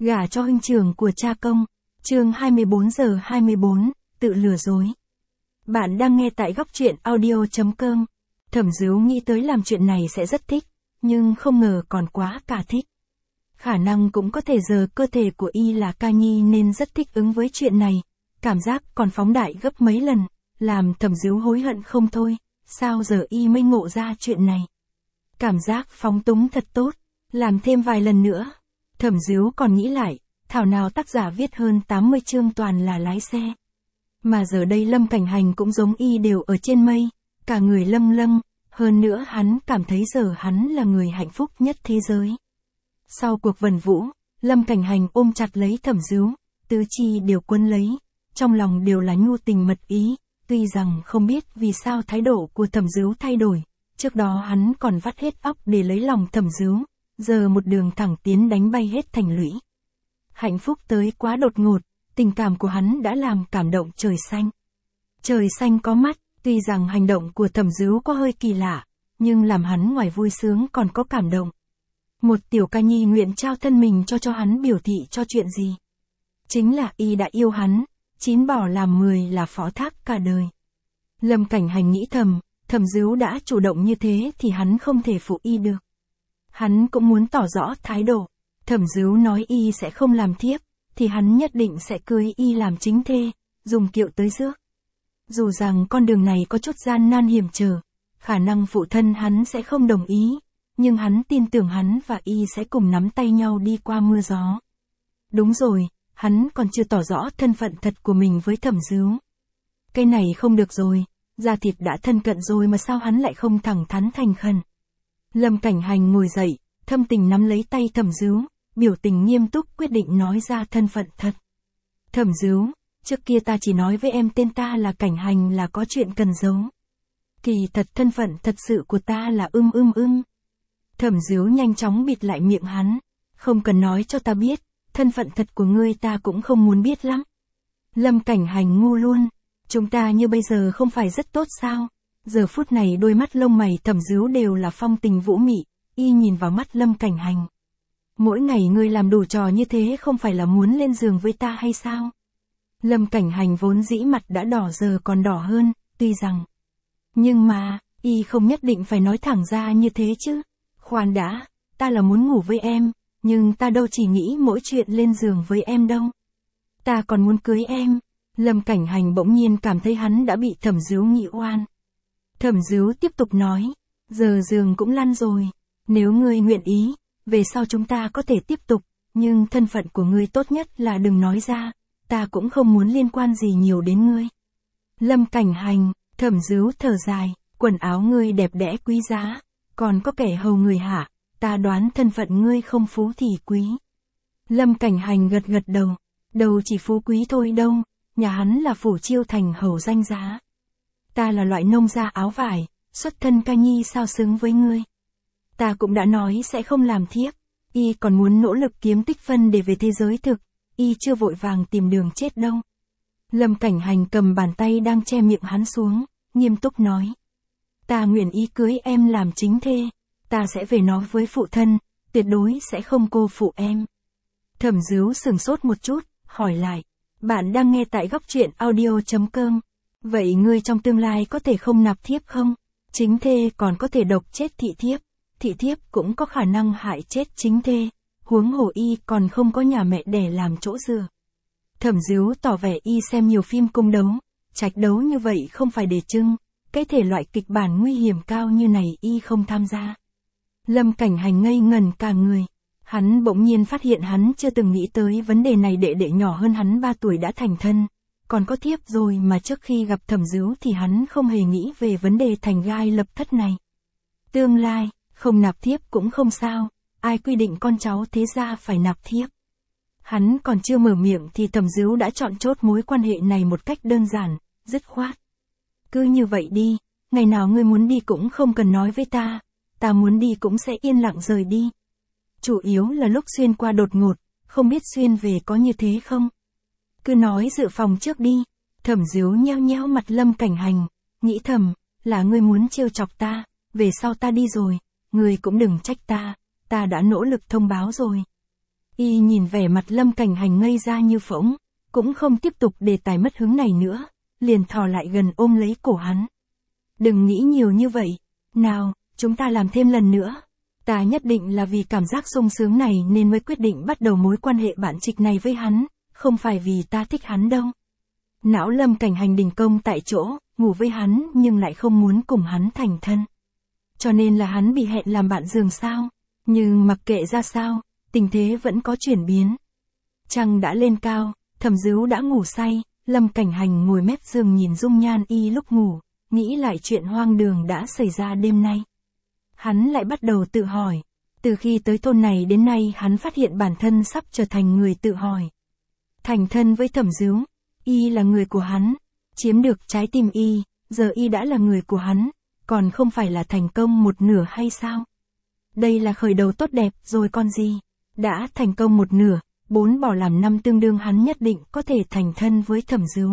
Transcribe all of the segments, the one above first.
Gả cho huynh trưởng của cha công. Chương 24:24, tự lừa dối. Bạn đang nghe tại góc truyện audio.com. Thẩm Dứu nghĩ tới làm chuyện này sẽ rất thích, nhưng không ngờ còn quá cả thích. Khả năng cũng có thể giờ cơ thể của y là ca nhi nên rất thích ứng với chuyện này, cảm giác còn phóng đại gấp mấy lần, làm Thẩm Dứu hối hận không thôi, sao giờ y mới ngộ ra chuyện này. Cảm giác phóng túng thật tốt, làm thêm vài lần nữa. Thẩm Dứu còn nghĩ lại, thảo nào tác giả viết hơn 80 chương toàn là lái xe. Mà giờ đây Lâm Cảnh Hành cũng giống y đều ở trên mây, cả người lâng lâng, hơn nữa hắn cảm thấy giờ hắn là người hạnh phúc nhất thế giới. Sau cuộc vần vũ, Lâm Cảnh Hành ôm chặt lấy Thẩm Dứu, tứ chi đều quấn lấy, trong lòng đều là nhu tình mật ý, tuy rằng không biết vì sao thái độ của Thẩm Dứu thay đổi, trước đó hắn còn vắt hết óc để lấy lòng Thẩm Dứu, giờ một đường thẳng tiến đánh bay hết thành lũy. Hạnh phúc tới quá đột ngột, tình cảm của hắn đã làm cảm động trời xanh. Trời xanh có mắt, tuy rằng hành động của Thẩm Dứu có hơi kỳ lạ, nhưng làm hắn ngoài vui sướng còn có cảm động. Một tiểu ca nhi nguyện trao thân mình cho hắn biểu thị cho chuyện gì? Chính là y đã yêu hắn, 9 bỏ làm 10 là phó thác cả đời. Lâm Cảnh Hành nghĩ thầm, Thẩm Dứu đã chủ động như thế thì hắn không thể phụ y được. Hắn cũng muốn tỏ rõ thái độ. Thẩm Dứu nói y sẽ không làm thiếp, thì hắn nhất định sẽ cưới y làm chính thê, dùng kiệu tới rước. Dù rằng con đường này có chút gian nan hiểm trở, khả năng phụ thân hắn sẽ không đồng ý, nhưng hắn tin tưởng hắn và y sẽ cùng nắm tay nhau đi qua mưa gió. Đúng rồi, hắn còn chưa tỏ rõ thân phận thật của mình với Thẩm Dứu. Cái này không được rồi, da thịt đã thân cận rồi mà sao hắn lại không thẳng thắn thành khẩn. Lâm Cảnh Hành ngồi dậy, thâm tình nắm lấy tay Thẩm Dứu, biểu tình nghiêm túc quyết định nói ra thân phận thật. Thẩm Dứu, trước kia ta chỉ nói với em tên ta là Cảnh Hành là có chuyện cần giấu. Kỳ thật thân phận thật sự của ta là Thẩm Dứu nhanh chóng bịt lại miệng hắn, không cần nói cho ta biết, thân phận thật của ngươi ta cũng không muốn biết lắm. Lâm Cảnh Hành ngu luôn, chúng ta như bây giờ không phải rất tốt sao? Giờ phút này đôi mắt lông mày Thẩm Dứu đều là phong tình vũ mị, y nhìn vào mắt Lâm Cảnh Hành. Mỗi ngày ngươi làm đủ trò như thế không phải là muốn lên giường với ta hay sao? Lâm Cảnh Hành vốn dĩ mặt đã đỏ giờ còn đỏ hơn, tuy rằng. Nhưng mà, y không nhất định phải nói thẳng ra như thế chứ. Khoan đã, ta là muốn ngủ với em, nhưng ta đâu chỉ nghĩ mỗi chuyện lên giường với em đâu. Ta còn muốn cưới em. Lâm Cảnh Hành bỗng nhiên cảm thấy hắn đã bị Thẩm Dứu nghị oan. Thẩm Dứu tiếp tục nói, giờ giường cũng lăn rồi, nếu ngươi nguyện ý, về sau chúng ta có thể tiếp tục, nhưng thân phận của ngươi tốt nhất là đừng nói ra, ta cũng không muốn liên quan gì nhiều đến ngươi. Lâm Cảnh Hành, Thẩm Dứu thở dài, quần áo ngươi đẹp đẽ quý giá, còn có kẻ hầu người hạ, ta đoán thân phận ngươi không phú thì quý. Lâm Cảnh Hành gật gật đầu chỉ phú quý thôi đâu, nhà hắn là phủ chiêu thành hầu danh giá. Ta là loại nông gia áo vải, xuất thân ca nhi sao xứng với ngươi. Ta cũng đã nói sẽ không làm thiếp, y còn muốn nỗ lực kiếm tích phân để về thế giới thực, y chưa vội vàng tìm đường chết đâu. Lâm Cảnh Hành cầm bàn tay đang che miệng hắn xuống, nghiêm túc nói. Ta nguyện ý cưới em làm chính thê, ta sẽ về nói với phụ thân, tuyệt đối sẽ không cô phụ em. Thẩm Dứu sửng sốt một chút, hỏi lại, bạn đang nghe tại góc truyện audio.com, vậy ngươi trong tương lai có thể không nạp thiếp không? Chính thê còn có thể độc chết thị thiếp cũng có khả năng hại chết chính thê, huống hồ y còn không có nhà mẹ đẻ làm chỗ dựa. Thẩm Dứu tỏ vẻ y xem nhiều phim cung đấu, trạch đấu như vậy không phải để trưng, cái thể loại kịch bản nguy hiểm cao như này y không tham gia. Lâm Cảnh Hành ngây ngần cả người, hắn bỗng nhiên phát hiện hắn chưa từng nghĩ tới vấn đề này. Đệ đệ nhỏ hơn hắn 3 tuổi đã thành thân, còn có thiếp rồi mà trước khi gặp Thẩm Dứu thì hắn không hề nghĩ về vấn đề thành gai lập thất này. Tương lai, không nạp thiếp cũng không sao, ai quy định con cháu thế gia phải nạp thiếp. Hắn còn chưa mở miệng thì Thẩm Dứu đã chọn chốt mối quan hệ này một cách đơn giản, dứt khoát. Cứ như vậy đi, ngày nào ngươi muốn đi cũng không cần nói với ta, ta muốn đi cũng sẽ yên lặng rời đi. Chủ yếu là lúc xuyên qua đột ngột, không biết xuyên về có như thế không? Cứ nói dự phòng trước đi. Thẩm Dứu nheo nheo mặt Lâm Cảnh Hành, nghĩ thầm, là ngươi muốn trêu chọc ta, về sau ta đi rồi, ngươi cũng đừng trách ta đã nỗ lực thông báo rồi. Y nhìn vẻ mặt Lâm Cảnh Hành ngây ra như phỗng, cũng không tiếp tục đề tài mất hứng này nữa, liền thò lại gần ôm lấy cổ hắn. Đừng nghĩ nhiều như vậy, nào, chúng ta làm thêm lần nữa. Ta nhất định là vì cảm giác sung sướng này nên mới quyết định bắt đầu mối quan hệ bạn trịch này với hắn, không phải vì ta thích hắn đâu. Não Lâm Cảnh Hành đình công tại chỗ, ngủ với hắn nhưng lại không muốn cùng hắn thành thân. Cho nên là hắn bị hẹn làm bạn giường sao, nhưng mặc kệ ra sao, tình thế vẫn có chuyển biến. Trăng đã lên cao, Thẩm Dứu đã ngủ say, Lâm Cảnh Hành ngồi mép giường nhìn dung nhan y lúc ngủ, nghĩ lại chuyện hoang đường đã xảy ra đêm nay. Hắn lại bắt đầu tự hỏi, từ khi tới thôn này đến nay hắn phát hiện bản thân sắp trở thành người tự hỏi. Thành thân với Thẩm Dứu, y là người của hắn, chiếm được trái tim y, giờ y đã là người của hắn, còn không phải là thành công một nửa hay sao? Đây là khởi đầu tốt đẹp rồi còn gì? Đã thành công một nửa, 4 bỏ làm 5 tương đương hắn nhất định có thể thành thân với Thẩm Dứu.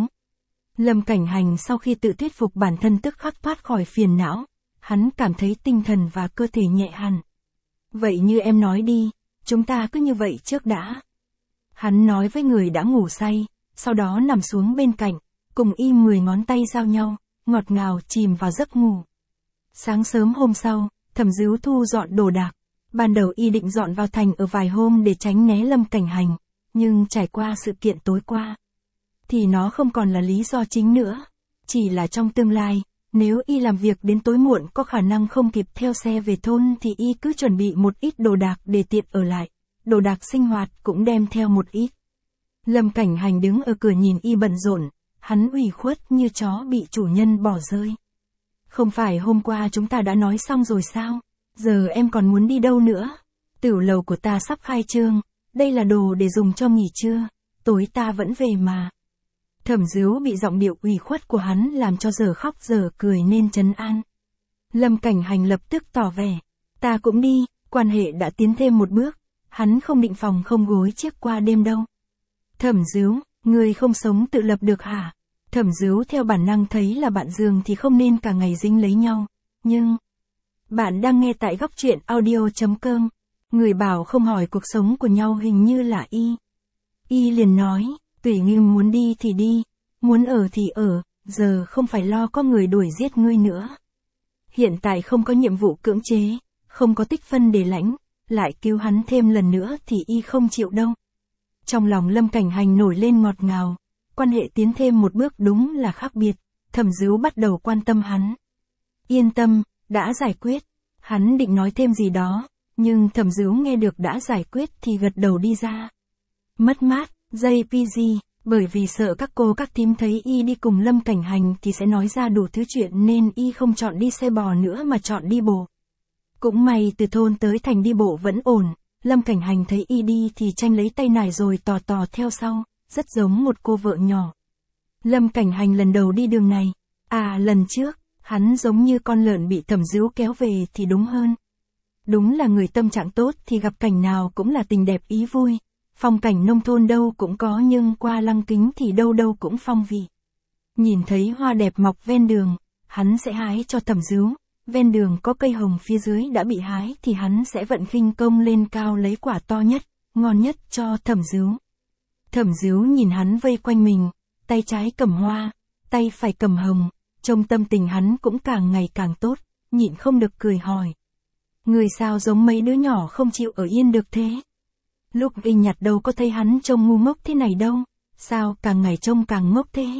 Lâm Cảnh Hành sau khi tự thuyết phục bản thân tức khắc thoát khỏi phiền não, hắn cảm thấy tinh thần và cơ thể nhẹ hẳn. Vậy như em nói đi, chúng ta cứ như vậy trước đã. Hắn nói với người đã ngủ say, sau đó nằm xuống bên cạnh, cùng y 10 ngón tay giao nhau, ngọt ngào chìm vào giấc ngủ. Sáng sớm hôm sau, Thẩm Dứu thu dọn đồ đạc. Ban đầu y định dọn vào thành ở vài hôm để tránh né Lâm Cảnh Hành, nhưng trải qua sự kiện tối qua, thì nó không còn là lý do chính nữa. Chỉ là trong tương lai, nếu y làm việc đến tối muộn có khả năng không kịp theo xe về thôn thì y cứ chuẩn bị một ít đồ đạc để tiện ở lại. Đồ đạc sinh hoạt cũng đem theo một ít. Lâm Cảnh Hành đứng ở cửa nhìn y bận rộn, hắn ủy khuất như chó bị chủ nhân bỏ rơi. Không phải hôm qua chúng ta đã nói xong rồi sao? Giờ em còn muốn đi đâu nữa? Tửu lầu của ta sắp khai trương, đây là đồ để dùng cho nghỉ trưa, tối ta vẫn về mà. Thẩm Dứu bị giọng điệu ủy khuất của hắn làm cho giờ khóc giờ cười nên trấn an. Lâm Cảnh Hành lập tức tỏ vẻ, ta cũng đi, quan hệ đã tiến thêm một bước, hắn không định phòng không gối chiếc qua đêm đâu. Thẩm Dứu, người không sống tự lập được hả? Thẩm Dứu theo bản năng thấy là bạn giường thì không nên cả ngày dính lấy nhau, nhưng... Bạn đang nghe tại góc truyện audio.com. Người bảo không hỏi cuộc sống của nhau hình như là y. Y liền nói, tùy ngươi muốn đi thì đi, muốn ở thì ở, giờ không phải lo có người đuổi giết ngươi nữa. Hiện tại không có nhiệm vụ cưỡng chế, không có tích phân để lãnh, lại cứu hắn thêm lần nữa thì y không chịu đâu. Trong lòng Lâm Cảnh Hành nổi lên ngọt ngào, quan hệ tiến thêm một bước đúng là khác biệt, Thẩm Dứu bắt đầu quan tâm hắn. Yên tâm, đã giải quyết. Hắn định nói thêm gì đó, nhưng Thẩm Dứu nghe được đã giải quyết thì gật đầu đi ra. Mất mát, JPG, bởi vì sợ các cô các thím thấy y đi cùng Lâm Cảnh Hành thì sẽ nói ra đủ thứ chuyện nên y không chọn đi xe bò nữa mà chọn đi bộ. Cũng may từ thôn tới thành đi bộ vẫn ổn, Lâm Cảnh Hành thấy y đi thì tranh lấy tay nải rồi tò tò theo sau, rất giống một cô vợ nhỏ. Lâm Cảnh Hành lần đầu đi đường này, lần trước, hắn giống như con lợn bị Thẩm Dứu kéo về thì đúng hơn. Đúng là người tâm trạng tốt thì gặp cảnh nào cũng là tình đẹp ý vui, phong cảnh nông thôn đâu cũng có nhưng qua Lăng Kính thì đâu đâu cũng phong vị. Nhìn thấy hoa đẹp mọc ven đường, hắn sẽ hái cho Thẩm Dứu, ven đường có cây hồng phía dưới đã bị hái thì hắn sẽ vận khinh công lên cao lấy quả to nhất, ngon nhất cho Thẩm Dứu. Thẩm Dứu nhìn hắn vây quanh mình, tay trái cầm hoa, tay phải cầm hồng. Trong tâm tình hắn cũng càng ngày càng tốt, nhịn không được cười hỏi. Người sao giống mấy đứa nhỏ không chịu ở yên được thế? Lúc y nhặt đâu có thấy hắn trông ngu ngốc thế này đâu, sao càng ngày trông càng ngốc thế?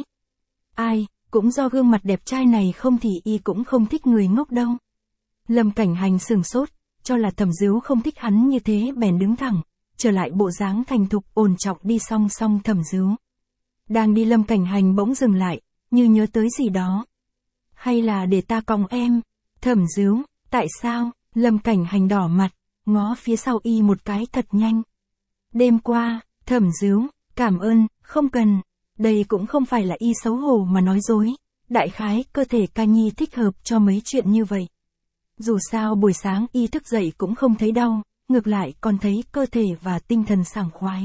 Ai, cũng do gương mặt đẹp trai này không thì y cũng không thích người ngốc đâu. Lâm Cảnh Hành sửng sốt, cho là Thẩm Dứu không thích hắn như thế bèn đứng thẳng, trở lại bộ dáng thành thục ổn trọng đi song song Thẩm Dứu. Đang đi Lâm Cảnh Hành bỗng dừng lại, như nhớ tới gì đó. Hay là để ta còng em? Thẩm Dứu, tại sao? Lâm Cảnh Hành đỏ mặt, ngó phía sau y một cái thật nhanh. Đêm qua, Thẩm Dứu, cảm ơn, không cần. Đây cũng không phải là y xấu hổ mà nói dối. Đại khái cơ thể ca nhi thích hợp cho mấy chuyện như vậy. Dù sao buổi sáng y thức dậy cũng không thấy đau, ngược lại còn thấy cơ thể và tinh thần sảng khoái.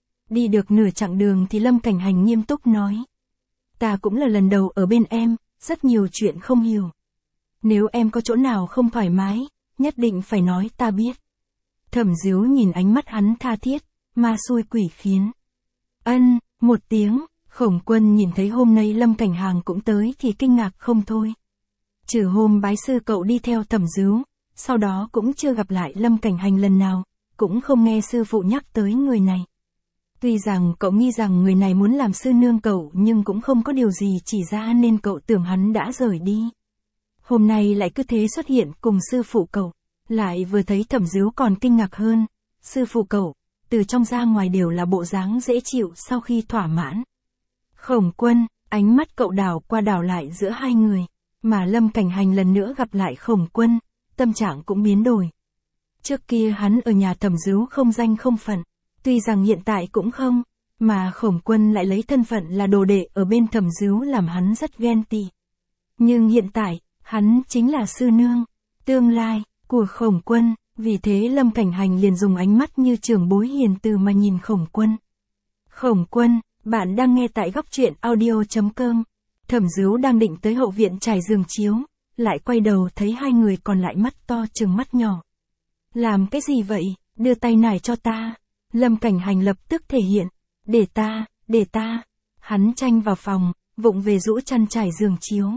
Đi được nửa chặng đường thì Lâm Cảnh Hành nghiêm túc nói. Ta cũng là lần đầu ở bên em, rất nhiều chuyện không hiểu. Nếu em có chỗ nào không thoải mái, nhất định phải nói ta biết. Thẩm Dứu nhìn ánh mắt hắn tha thiết, ma xui quỷ khiến. Ân, một tiếng, Khổng Quân nhìn thấy hôm nay Lâm Cảnh Hàng cũng tới thì kinh ngạc không thôi. Trừ hôm bái sư cậu đi theo Thẩm Dứu, sau đó cũng chưa gặp lại Lâm Cảnh Hành lần nào, cũng không nghe sư phụ nhắc tới người này. Tuy rằng cậu nghi rằng người này muốn làm sư nương cậu nhưng cũng không có điều gì chỉ ra nên cậu tưởng hắn đã rời đi. Hôm nay lại cứ thế xuất hiện cùng sư phụ cậu, lại vừa thấy Thẩm Dứu còn kinh ngạc hơn. Sư phụ cậu, từ trong ra ngoài đều là bộ dáng dễ chịu sau khi thỏa mãn. Khổng Quân, ánh mắt cậu đảo qua đảo lại giữa hai người, mà Lâm Cảnh Hành lần nữa gặp lại Khổng Quân, tâm trạng cũng biến đổi. Trước kia hắn ở nhà Thẩm Dứu không danh không phận, tuy rằng hiện tại cũng không, mà Khổng Quân lại lấy thân phận là đồ đệ ở bên Thẩm Dứu làm hắn rất ghen tị. Nhưng hiện tại, hắn chính là sư nương, tương lai, của Khổng Quân, vì thế Lâm Cảnh Hành liền dùng ánh mắt như trưởng bối hiền từ mà nhìn Khổng Quân. Khổng Quân, bạn đang nghe tại góc truyện audio.com. Thẩm Dứu đang định tới hậu viện trải giường chiếu, lại quay đầu thấy hai người còn lại mắt to trừng mắt nhỏ. Làm cái gì vậy, đưa tay nải cho ta. Lâm Cảnh Hành lập tức thể hiện, để ta. Hắn tranh vào phòng, vụng về rũ chăn trải giường chiếu.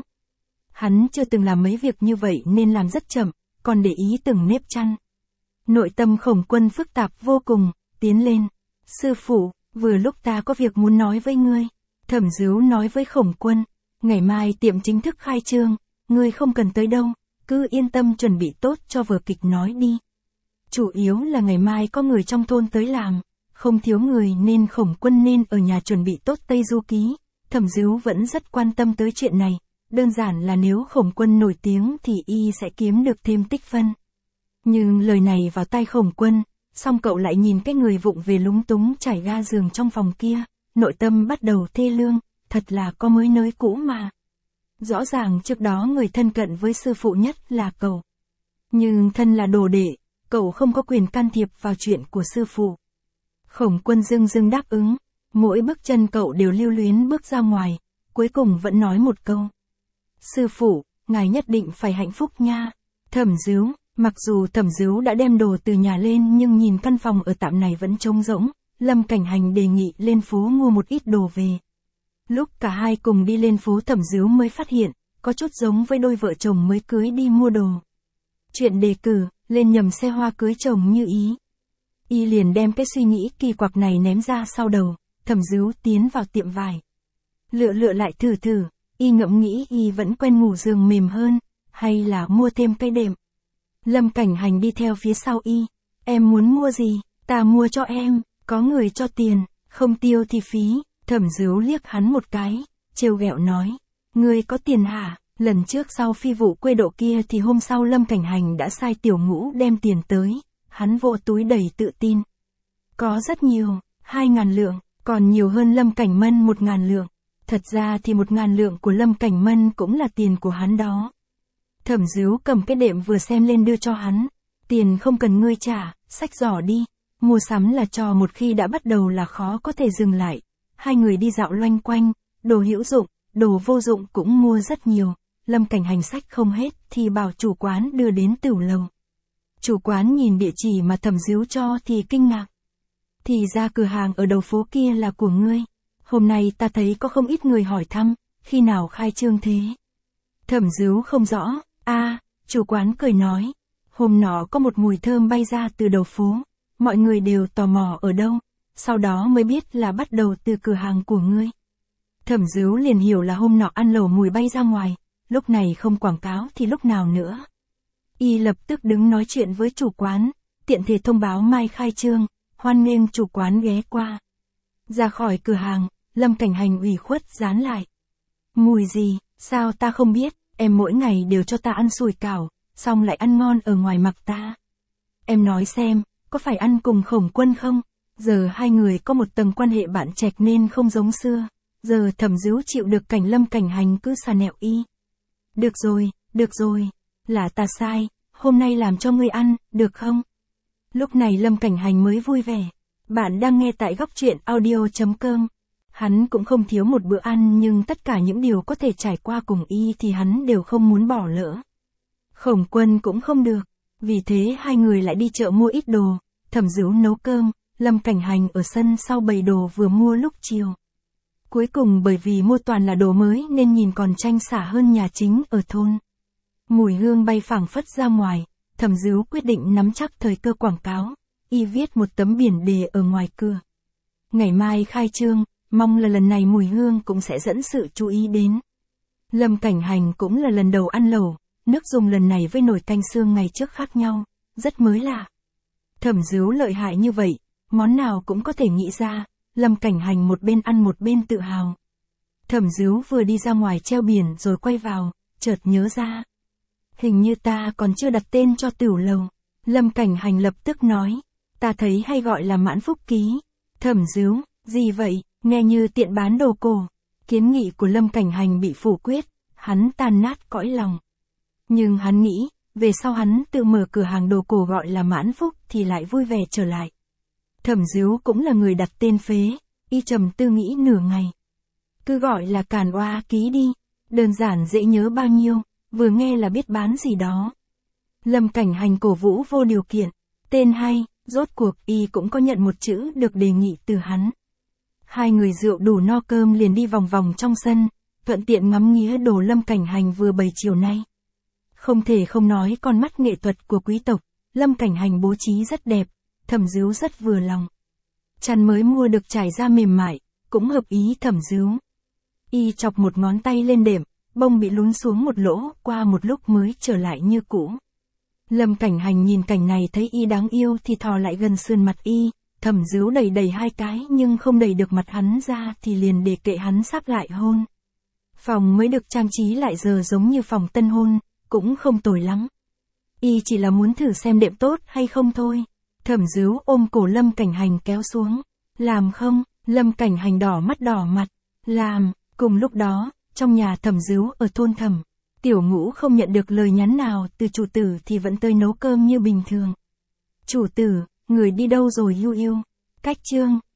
Hắn chưa từng làm mấy việc như vậy nên làm rất chậm, còn để ý từng nếp chăn. Nội tâm Khổng Quân phức tạp vô cùng, tiến lên. Sư phụ, vừa lúc ta có việc muốn nói với ngươi. Thẩm Dứu nói với Khổng Quân, ngày mai tiệm chính thức khai trương, ngươi không cần tới đâu, cứ yên tâm chuẩn bị tốt cho vở kịch nói đi. Chủ yếu là ngày mai có người trong thôn tới làm, không thiếu người nên Khổng Quân nên ở nhà chuẩn bị tốt Tây Du Ký. Thẩm Dứu vẫn rất quan tâm tới chuyện này, đơn giản là nếu Khổng Quân nổi tiếng thì y sẽ kiếm được thêm tích phân. Nhưng lời này vào tai Khổng Quân, xong cậu lại nhìn cái người vụng về lúng túng trải ga giường trong phòng kia, nội tâm bắt đầu thê lương, thật là có mới nới cũ mà. Rõ ràng trước đó người thân cận với sư phụ nhất là cậu. Nhưng thân là đồ đệ, cậu không có quyền can thiệp vào chuyện của sư phụ. Khổng Quân dưng dưng đáp ứng, mỗi bước chân cậu đều lưu luyến bước ra ngoài, cuối cùng vẫn nói một câu. Sư phụ, ngài nhất định phải hạnh phúc nha. Thẩm Dứu, mặc dù Thẩm Dứu đã đem đồ từ nhà lên nhưng nhìn căn phòng ở tạm này vẫn trống rỗng, Lâm Cảnh Hành đề nghị lên phố mua một ít đồ về. Lúc cả hai cùng đi lên phố Thẩm Dứu mới phát hiện, có chút giống với đôi vợ chồng mới cưới đi mua đồ. Chuyện đề cử, lên nhầm xe hoa cưới chồng như ý. Y liền đem cái suy nghĩ kỳ quặc này ném ra sau đầu, Thẩm Dứu tiến vào tiệm vải. Lựa lại thử, y ngẫm nghĩ y vẫn quen ngủ giường mềm hơn, hay là mua thêm cây đệm. Lâm Cảnh Hành đi theo phía sau y, em muốn mua gì, ta mua cho em, có người cho tiền, không tiêu thì phí. Thẩm Dứu liếc hắn một cái, trêu ghẹo nói, ngươi có tiền hả? Lần trước sau phi vụ quê độ kia thì hôm sau Lâm Cảnh Hành đã sai Tiểu Ngũ đem tiền tới, hắn vỗ túi đầy tự tin. Có rất nhiều, 2.000 lượng, còn nhiều hơn Lâm Cảnh Mân 1.000 lượng. Thật ra thì 1.000 lượng của Lâm Cảnh Mân cũng là tiền của hắn đó. Thẩm Dứu cầm cái đệm vừa xem lên đưa cho hắn, tiền không cần ngươi trả, xách giỏ đi. Mua sắm là trò một khi đã bắt đầu là khó có thể dừng lại. Hai người đi dạo loanh quanh, đồ hữu dụng, đồ vô dụng cũng mua rất nhiều. Lâm Cảnh Hành xách không hết thì bảo chủ quán đưa đến tửu lầu. Chủ quán nhìn địa chỉ mà Thẩm Dứu cho thì kinh ngạc. Thì ra cửa hàng ở đầu phố kia là của ngươi. Hôm nay ta thấy có không ít người hỏi thăm, khi nào khai trương thế? Thẩm Dứu không rõ, chủ quán cười nói. Hôm nọ có một mùi thơm bay ra từ đầu phố, mọi người đều tò mò ở đâu, sau đó mới biết là bắt đầu từ cửa hàng của ngươi. Thẩm Dứu liền hiểu là hôm nọ ăn lẩu mùi bay ra ngoài, lúc này không quảng cáo thì lúc nào nữa. Y lập tức đứng nói chuyện với chủ quán, tiện thể thông báo mai khai trương, hoan nghênh chủ quán ghé qua. Ra khỏi cửa hàng, Lâm Cảnh Hành ủy khuất dán lại. Mùi gì, sao ta không biết, em mỗi ngày đều cho ta ăn sủi cảo, xong lại ăn ngon ở ngoài mặt ta. Em nói xem, có phải ăn cùng Khổng Quân không? Giờ hai người có một tầng quan hệ bạn trạch nên không giống xưa. Giờ Thẩm Dứu chịu được cảnh Lâm Cảnh Hành cứ xà nẹo y. Được rồi, là ta sai, hôm nay làm cho ngươi ăn, được không? Lúc này Lâm Cảnh Hành mới vui vẻ. Bạn đang nghe tại góc truyện audio.com. Hắn cũng không thiếu một bữa ăn nhưng tất cả những điều có thể trải qua cùng y thì hắn đều không muốn bỏ lỡ. Khổng Quân cũng không được, vì thế hai người lại đi chợ mua ít đồ, Thẩm Dứu nấu cơm, Lâm Cảnh Hành ở sân sau bày đồ vừa mua lúc chiều. Cuối cùng bởi vì mua toàn là đồ mới nên nhìn còn tranh xả hơn nhà chính ở thôn. Mùi hương bay phảng phất ra ngoài, Thẩm Dứu quyết định nắm chắc thời cơ quảng cáo, y viết một tấm biển đề ở ngoài cửa. Ngày mai khai trương, mong là lần này mùi hương cũng sẽ dẫn sự chú ý đến. Lâm Cảnh Hành cũng là lần đầu ăn lẩu, nước dùng lần này với nồi canh xương ngày trước khác nhau, rất mới lạ. Thẩm Dứu lợi hại như vậy, món nào cũng có thể nghĩ ra, Lâm Cảnh Hành một bên ăn một bên tự hào. Thẩm Dứu vừa đi ra ngoài treo biển rồi quay vào, chợt nhớ ra. Hình như ta còn chưa đặt tên cho tửu lầu. Lâm Cảnh Hành lập tức nói, ta thấy hay gọi là Mãn Phúc Ký. Thẩm Dứu, gì vậy, nghe như tiện bán đồ cổ. Kiến nghị của Lâm Cảnh Hành bị phủ quyết, hắn tan nát cõi lòng. Nhưng hắn nghĩ, về sau hắn tự mở cửa hàng đồ cổ gọi là Mãn Phúc thì lại vui vẻ trở lại. Thẩm Dứu cũng là người đặt tên phế, y trầm tư nghĩ nửa ngày. Cứ gọi là Càn Oa Ký đi, đơn giản dễ nhớ bao nhiêu, vừa nghe là biết bán gì đó. Lâm Cảnh Hành cổ vũ vô điều kiện, tên hay, rốt cuộc y cũng có nhận một chữ được đề nghị từ hắn. Hai người rượu đủ no cơm liền đi vòng vòng trong sân, thuận tiện ngắm nghía đồ Lâm Cảnh Hành vừa bày chiều nay. Không thể không nói con mắt nghệ thuật của quý tộc, Lâm Cảnh Hành bố trí rất đẹp, Thẩm Dứu rất vừa lòng. Chăn mới mua được trải ra mềm mại, cũng hợp ý Thẩm Dứu. Y chọc một ngón tay lên đệm, bông bị lún xuống một lỗ, qua một lúc mới trở lại như cũ. Lâm Cảnh Hành nhìn cảnh này thấy y đáng yêu thì thò lại gần sườn mặt y, Thẩm Dứu đẩy đẩy hai cái nhưng không đẩy được mặt hắn ra thì liền để kệ hắn sắp lại hôn. Phòng mới được trang trí lại giờ giống như phòng tân hôn, cũng không tồi lắm. Y chỉ là muốn thử xem đệm tốt hay không thôi. Thẩm Dứu ôm cổ Lâm Cảnh Hành kéo xuống. Làm không? Lâm Cảnh Hành đỏ mặt. Làm. Cùng lúc đó, trong nhà Thẩm Dứu ở thôn Thẩm, Tiểu Ngũ không nhận được lời nhắn nào từ chủ tử thì vẫn tới nấu cơm như bình thường. Chủ tử, người đi đâu rồi Yu Yu? Cách chương.